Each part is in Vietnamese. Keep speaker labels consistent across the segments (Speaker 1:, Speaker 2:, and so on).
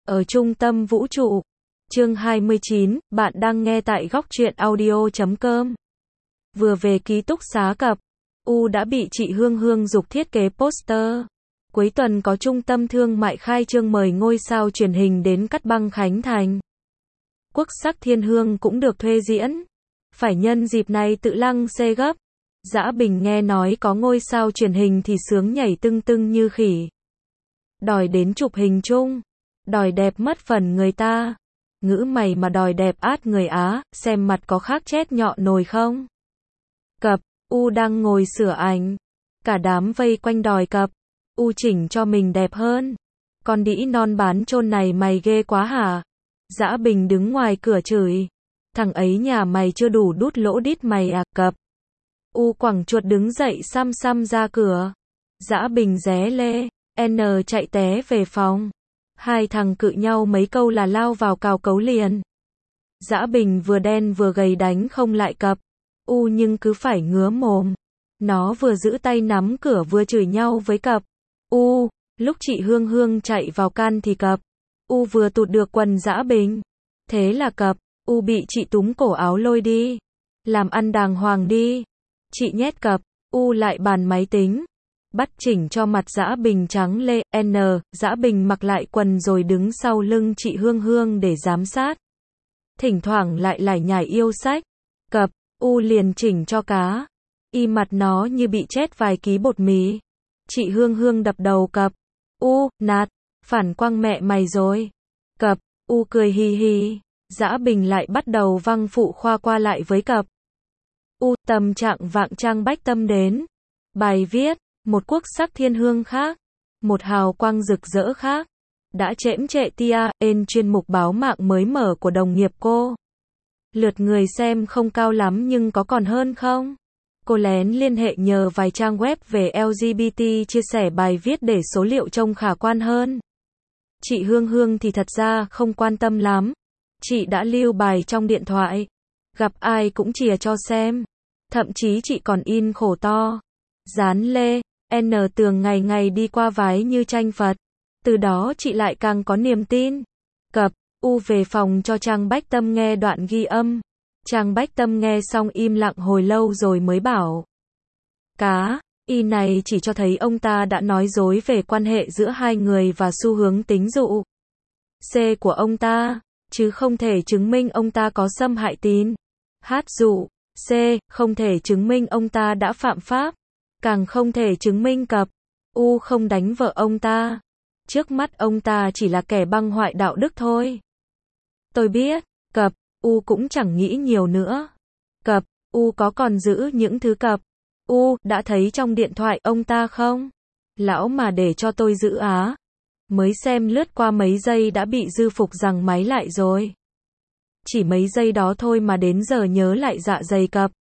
Speaker 1: Ở trung tâm vũ trụ. Chương 29, bạn đang nghe tại góc truyện audio.com. Vừa về ký túc xá cập, U đã bị chị Hương Hương giục thiết kế poster. Cuối tuần có trung tâm thương mại khai trương mời ngôi sao truyền hình đến cắt băng khánh thành. Quốc sắc thiên hương cũng được thuê diễn. Phải nhân dịp này tự lăng xê gấp. Dã Bình nghe nói có ngôi sao truyền hình thì sướng nhảy tưng tưng như khỉ. Đòi đến chụp hình chung. Đòi đẹp mất phần người ta. Ngữ mày mà đòi đẹp át người Á, xem mặt có khác chết nhọ nồi không? Cập, U đang ngồi sửa ảnh. Cả đám vây quanh đòi cập. U chỉnh cho mình đẹp hơn. Con đĩ non bán chôn này mày ghê quá hả? Dã Bình đứng ngoài cửa chửi. Thằng ấy nhà mày chưa đủ đút lỗ đít mày à, cập. U quẳng chuột đứng dậy xăm xăm ra cửa. Dã Bình ré lê, N chạy té về phòng. Hai thằng cự nhau mấy câu là lao vào cào cấu liền. Dã Bình vừa đen vừa gầy đánh không lại cập. U nhưng cứ phải ngứa mồm. Nó vừa giữ tay nắm cửa vừa chửi nhau với cập. U, lúc chị Hương Hương chạy vào can thì cập. U vừa tụt được quần Dã Bình. Thế là cập, U bị chị túm cổ áo lôi đi. Làm ăn đàng hoàng đi. Chị nhét cập, U lại bàn máy tính. Bắt chỉnh cho mặt Dã Bình trắng lê, N, Dã Bình mặc lại quần rồi đứng sau lưng chị Hương Hương để giám sát. Thỉnh thoảng lại lải nhải yêu sách. Cập, U liền chỉnh cho cá. Y mặt nó như bị chết vài ký bột mì. Chị Hương Hương đập đầu cập. U, nạt, phản quang mẹ mày rồi. Cập, U cười hì hì. Dã Bình lại bắt đầu văng phụ khoa qua lại với cập. U, tâm trạng vạng trang bách tâm đến. Bài viết. Một quốc sắc thiên hương khác, một hào quang rực rỡ khác, đã chễm trệ tia, ên chuyên mục báo mạng mới mở của đồng nghiệp cô. Lượt người xem không cao lắm nhưng có còn hơn không? Cô lén liên hệ nhờ vài trang web về LGBT chia sẻ bài viết để số liệu trông khả quan hơn. Chị Hương Hương thì thật ra không quan tâm lắm. Chị đã lưu bài trong điện thoại. Gặp ai cũng chìa cho xem. Thậm chí chị còn in khổ to. Dán lê. N tường ngày ngày đi qua vái như tranh Phật. Từ đó chị lại càng có niềm tin. Cập, U về phòng cho Trang Bách Tâm nghe đoạn ghi âm. Trang Bách Tâm nghe xong im lặng hồi lâu rồi mới bảo. Cá, y này chỉ cho thấy ông ta đã nói dối về quan hệ giữa hai người và xu hướng tính dụ. C của ông ta, chứ không thể chứng minh ông ta có xâm hại tín. Hát dụ. C, không thể chứng minh ông ta đã phạm pháp. Càng không thể chứng minh cập. U không đánh vợ ông ta. Trước mắt ông ta chỉ là kẻ băng hoại đạo đức thôi. Tôi biết, cập, U cũng chẳng nghĩ nhiều nữa. Cập, U có còn giữ những thứ cập. U, đã thấy trong điện thoại ông ta không? Lão mà để cho tôi giữ á. Mới xem lướt qua mấy giây đã bị dư phục rằng máy lại rồi. Chỉ mấy giây đó thôi mà đến giờ nhớ lại dạ dày cập.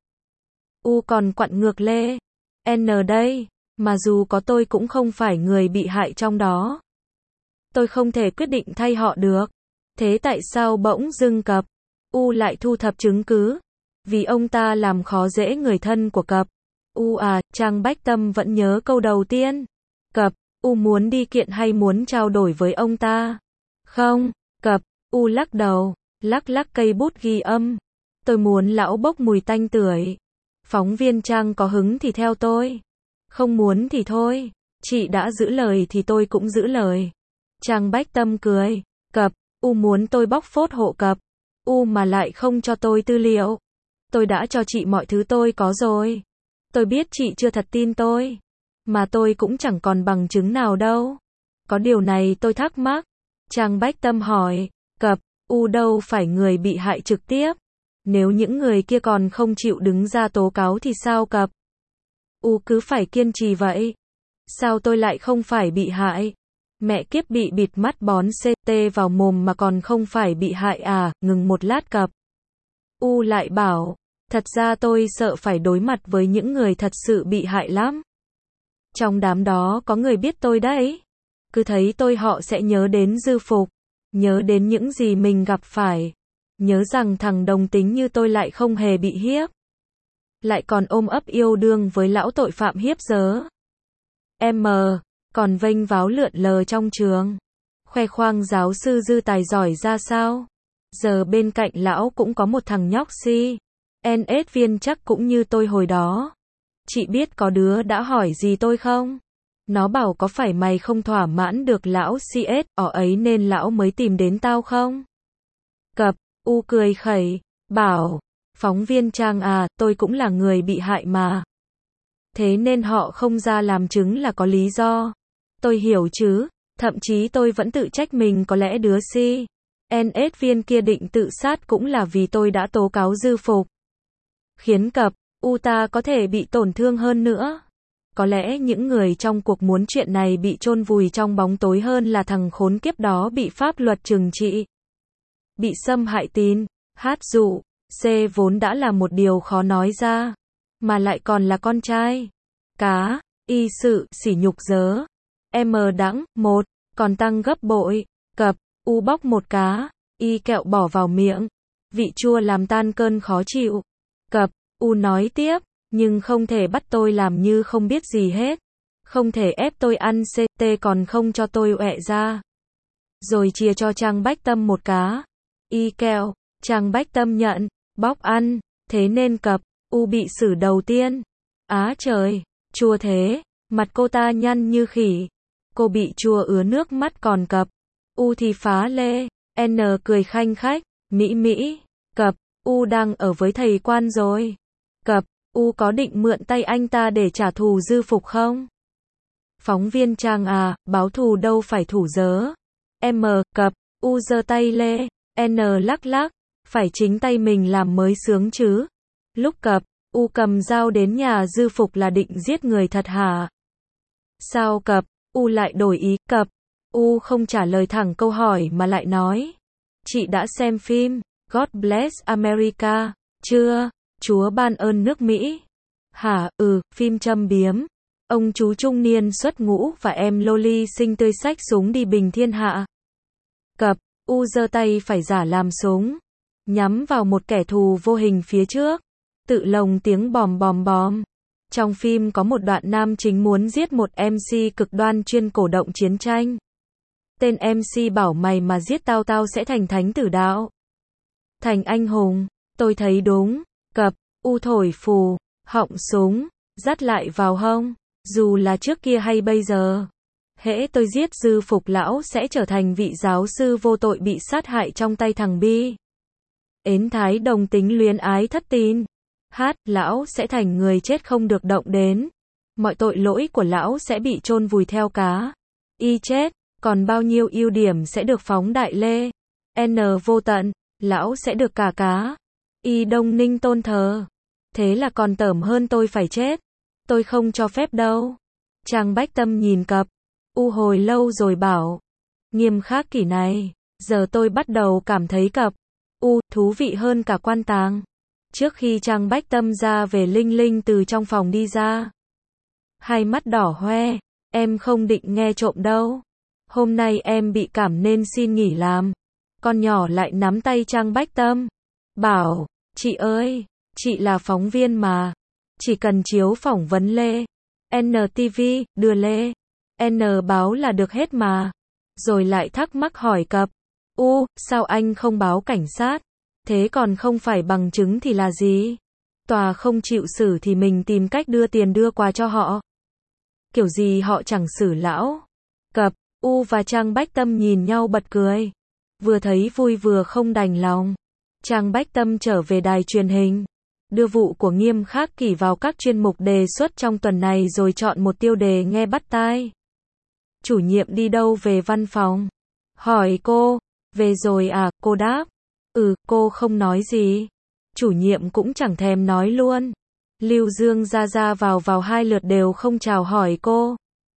Speaker 1: U còn quặn ngược lê. N đây, mà dù có tôi cũng không phải người bị hại trong đó. Tôi không thể quyết định thay họ được. Thế tại sao bỗng dưng cập? U lại thu thập chứng cứ. Vì ông ta làm khó dễ người thân của cập. U à, Trang Bách Tâm vẫn nhớ câu đầu tiên. Cập, U muốn đi kiện hay muốn trao đổi với ông ta? Không, cập, U lắc đầu, lắc lắc cây bút ghi âm. Tôi muốn lão bốc mùi tanh tưởi. Phóng viên Trang có hứng thì theo tôi. Không muốn thì thôi. Chị đã giữ lời thì tôi cũng giữ lời. Trang Bách Tâm cười. Cập, U muốn tôi bóc phốt hộ cập. U mà lại không cho tôi tư liệu. Tôi đã cho chị mọi thứ tôi có rồi. Tôi biết chị chưa thật tin tôi. Mà tôi cũng chẳng còn bằng chứng nào đâu. Có điều này tôi thắc mắc. Trang Bách Tâm hỏi. Cập, U đâu phải người bị hại trực tiếp. Nếu những người kia còn không chịu đứng ra tố cáo thì sao cập? U cứ phải kiên trì vậy. Sao tôi lại không phải bị hại? Mẹ kiếp bị bịt mắt bón CT vào mồm mà còn không phải bị hại à? Ngừng một lát cập. U lại bảo. Thật ra tôi sợ phải đối mặt với những người thật sự bị hại lắm. Trong đám đó có người biết tôi đấy. Cứ thấy tôi họ sẽ nhớ đến dư phục. Nhớ đến những gì mình gặp phải. Nhớ rằng thằng đồng tính như tôi lại không hề bị hiếp. Lại còn ôm ấp yêu đương với lão tội phạm hiếp dớ. Còn vênh váo lượn lờ trong trường. khoe khoang giáo sư dư tài giỏi ra sao. Giờ bên cạnh lão cũng có một thằng nhóc CNS viên chắc cũng như tôi hồi đó. Chị biết có đứa đã hỏi gì tôi không? Nó bảo có phải mày không thỏa mãn được lão CS ấy nên lão mới tìm đến tao không? Cập, U cười khẩy, bảo, phóng viên Trang à, tôi cũng là người bị hại mà. Thế nên họ không ra làm chứng là có lý do. Tôi hiểu chứ, thậm chí tôi vẫn tự trách mình có lẽ đứa CNS viên kia định tự sát cũng là vì tôi đã tố cáo Dư Phục. Khiến Cập, U ta có thể bị tổn thương hơn nữa. Có lẽ những người trong cuộc muốn chuyện này bị chôn vùi trong bóng tối hơn là thằng khốn kiếp đó bị pháp luật trừng trị. Bị xâm hại tín, hát dụ, C vốn đã là một điều khó nói ra. Mà lại còn là con trai. Cá, y sự, sỉ nhục dớ. M đắng, 1, còn tăng gấp bội. Cập, U bóc một cá, y kẹo bỏ vào miệng. Vị chua làm tan cơn khó chịu. Cập, U nói tiếp, nhưng không thể bắt tôi làm như không biết gì hết. Không thể ép tôi ăn CT còn không cho tôi ọe ra. Rồi chia cho Trang Bách Tâm một cá. Y kẹo, Trang Bách Tâm nhận, bóc ăn, thế nên Cập, U bị xử đầu tiên. Á trời, chua thế, mặt cô ta nhăn như khỉ. Cô bị chua ứa nước mắt còn Cập. U thì phá lê, N cười khanh khách, Mỹ, Cập, U đang ở với thầy quan rồi. Cập, U có định mượn tay anh ta để trả thù Dư Phục không? Phóng viên Trang à, báo thù đâu phải thủ dớ. M, Cập, U giơ tay lê, N lắc lắc, phải chính tay mình làm mới sướng chứ. Lúc Cập, U cầm dao đến nhà Dư Phục là định giết người thật hả? Sao Cập, U lại đổi ý? Cập, U không trả lời thẳng câu hỏi mà lại nói. Chị đã xem phim God Bless America chưa? Chúa ban ơn nước Mỹ. Hả, phim châm biếm. Ông chú trung niên xuất ngũ và em Loli xinh tươi xách súng đi bình thiên hạ. Cập, U giơ tay phải giả làm súng. Nhắm vào một kẻ thù vô hình phía trước. Tự lồng tiếng bòm bòm bòm. Trong phim có một đoạn nam chính muốn giết một MC cực đoan chuyên cổ động chiến tranh. Tên MC bảo mày mà giết tao tao sẽ thành thánh tử đạo. Thành anh hùng, tôi thấy đúng. Cập, U thổi phù, họng súng, dắt lại vào hông, dù là trước kia hay bây giờ. Hễ tôi giết Dư Phục lão sẽ trở thành vị giáo sư vô tội bị sát hại trong tay thằng Bi. Ến thái đồng tính luyến ái thất tín. Lão sẽ thành người chết không được động đến. Mọi tội lỗi của lão sẽ bị chôn vùi theo cá. Y chết, còn bao nhiêu ưu điểm sẽ được phóng đại lê. N vô tận, lão sẽ được cả cá. Y Đông Ninh tôn thờ. Thế là còn tởm hơn tôi phải chết. Tôi không cho phép đâu. Trang Bách Tâm nhìn Cập, U hồi lâu rồi bảo. Nghiêm khắc kỷ này, giờ tôi bắt đầu cảm thấy Cập, U thú vị hơn cả quan tàng. Trước khi Trang Bách Tâm ra về Linh Linh từ trong phòng đi ra. Hai mắt đỏ hoe, em không định nghe trộm đâu. Hôm nay em bị cảm nên xin nghỉ làm. Con nhỏ lại nắm tay Trang Bách Tâm. Bảo, chị ơi, chị là phóng viên mà. Chỉ cần chiếu phỏng vấn Lê. NTV, đưa Lê. N báo là được hết mà. Rồi lại thắc mắc hỏi Cập. U, sao anh không báo cảnh sát? Thế còn không phải bằng chứng thì là gì? Tòa không chịu xử thì mình tìm cách đưa tiền đưa quà cho họ. Kiểu gì họ chẳng xử lão. Cập, U và Trang Bách Tâm nhìn nhau bật cười. Vừa thấy vui vừa không đành lòng. Trang Bách Tâm trở về đài truyền hình. Đưa vụ của Nghiêm Khắc Kỷ vào các chuyên mục đề xuất trong tuần này rồi chọn một tiêu đề nghe bắt tai. Chủ nhiệm đi đâu về văn phòng? Hỏi cô. Về rồi à, cô đáp. Cô không nói gì. Chủ nhiệm cũng chẳng thèm nói luôn. Lưu Dương ra vào 2 lượt đều không chào hỏi cô.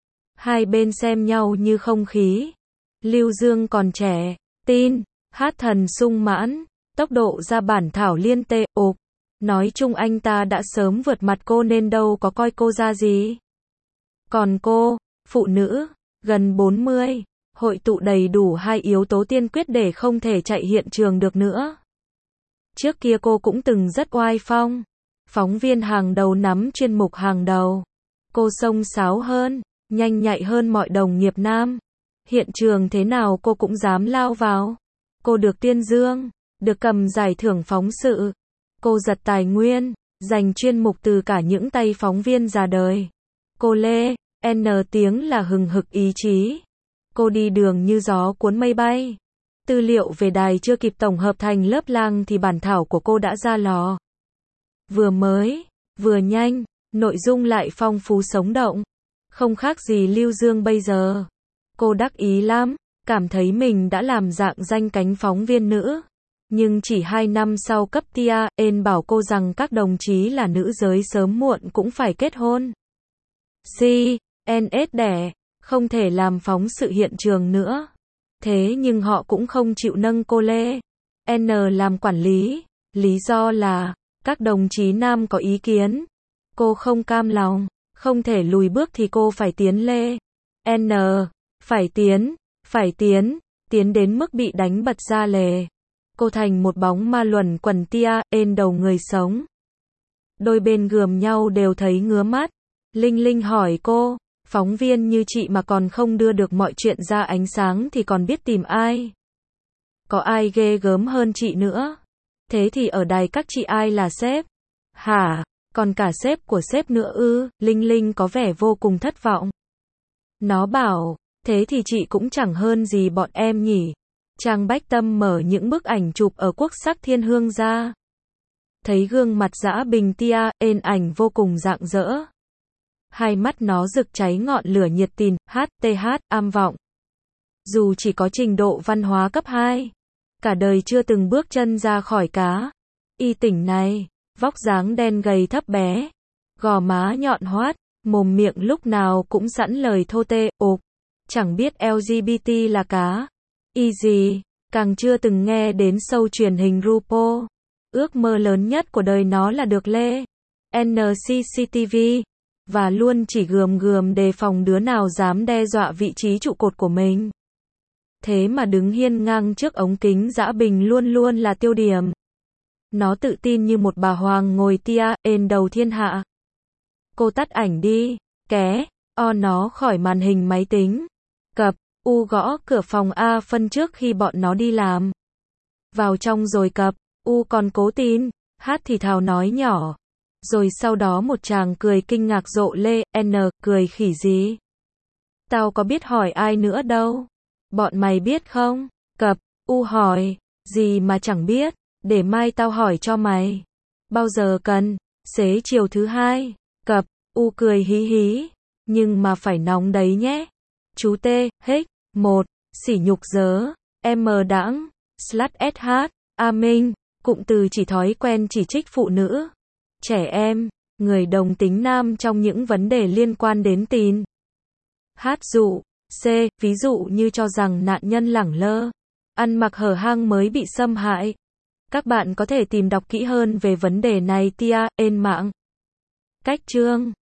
Speaker 1: Hai bên xem nhau như không khí. Lưu Dương còn trẻ, tin, hát thần sung mãn, tốc độ ra bản thảo liên tê, nói chung anh ta đã sớm vượt mặt cô nên đâu có coi cô ra gì. Còn cô, phụ nữ, gần 40, hội tụ đầy đủ 2 yếu tố tiên quyết để không thể chạy hiện trường được nữa. Trước kia cô cũng từng rất oai phong. Phóng viên hàng đầu nắm chuyên mục hàng đầu. Cô xông xáo hơn, nhanh nhạy hơn mọi đồng nghiệp nam. Hiện trường thế nào cô cũng dám lao vào. Cô được tuyên dương, được cầm giải thưởng phóng sự. Cô giật tài nguyên, giành chuyên mục từ cả những tay phóng viên già đời. Cô Lê, N tiếng là hừng hực ý chí. Cô đi đường như gió cuốn mây bay. Tư liệu về đài chưa kịp tổng hợp thành lớp lang thì bản thảo của cô đã ra lò. Vừa mới, vừa nhanh, nội dung lại phong phú sống động. Không khác gì Lưu Dương bây giờ. Cô đắc ý lắm, cảm thấy mình đã làm dạng danh cánh phóng viên nữ. Nhưng chỉ 2 năm sau cấp tia, En bảo cô rằng các đồng chí là nữ giới sớm muộn cũng phải kết hôn. CNS đẻ, không thể làm phóng sự hiện trường nữa. Thế nhưng họ cũng không chịu nâng cô Lê N làm quản lý. Lý do là, các đồng chí nam có ý kiến. Cô không cam lòng, không thể lùi bước thì cô phải tiến Lê N. Phải tiến đến mức bị đánh bật ra lề. Cô thành một bóng ma luẩn quẩn tia, En đầu người sống. Đôi bên gườm nhau đều thấy ngứa mắt. Linh Linh hỏi cô, phóng viên như chị mà còn không đưa được mọi chuyện ra ánh sáng thì còn biết tìm ai? Có ai ghê gớm hơn chị nữa? Thế thì ở đài các chị ai là sếp? Hả? Còn cả sếp của sếp nữa ư? Linh Linh có vẻ vô cùng thất vọng. Nó bảo, thế thì chị cũng chẳng hơn gì bọn em nhỉ? Trang Bách Tâm mở những bức ảnh chụp ở Quốc sắc Thiên Hương ra. Thấy gương mặt Dã Bình tia, En ảnh vô cùng rạng rỡ. Hai mắt nó rực cháy ngọn lửa nhiệt tình, HTH, am vọng. Dù chỉ có trình độ văn hóa cấp 2, cả đời chưa từng bước chân ra khỏi cá y tỉnh này, vóc dáng đen gầy thấp bé, gò má nhọn hoắt, mồm miệng lúc nào cũng sẵn lời thô tê, chẳng biết LGBT là cá y gì, càng chưa từng nghe đến show truyền hình RuPaul. Ước mơ lớn nhất của đời nó là được Lê N CCTV, và luôn chỉ gườm đề phòng đứa nào dám đe dọa vị trí trụ cột của mình. Thế mà đứng hiên ngang trước ống kính Dã Bình luôn luôn là tiêu điểm. Nó tự tin như một bà hoàng ngồi tia, En đầu thiên hạ. Cô tắt ảnh đi, ké, nó khỏi màn hình máy tính. Cập, U gõ cửa phòng A phân trước khi bọn nó đi làm. Vào trong rồi cập, U còn cố tin, hát thì thào nói nhỏ. Rồi sau đó một chàng cười kinh ngạc rộ Lê N, cười khỉ gì? Tao có biết hỏi ai nữa đâu. Bọn mày biết không? Cập, U hỏi, gì mà chẳng biết, để mai tao hỏi cho mày. Bao giờ cần? Xế chiều thứ 2. Cập, U cười hí hí, nhưng mà phải nóng đấy nhé. Chú T, hích, 1, sỉ nhục dớ, M đãng, /SH, A Minh, cụm từ chỉ thói quen chỉ trích phụ nữ, trẻ em, người đồng tính nam trong những vấn đề liên quan đến tin. Hát dụ, C, ví dụ như cho rằng nạn nhân lẳng lơ, ăn mặc hở hang mới bị xâm hại. Các bạn có thể tìm đọc kỹ hơn về vấn đề này tia, En mạng. Cách chương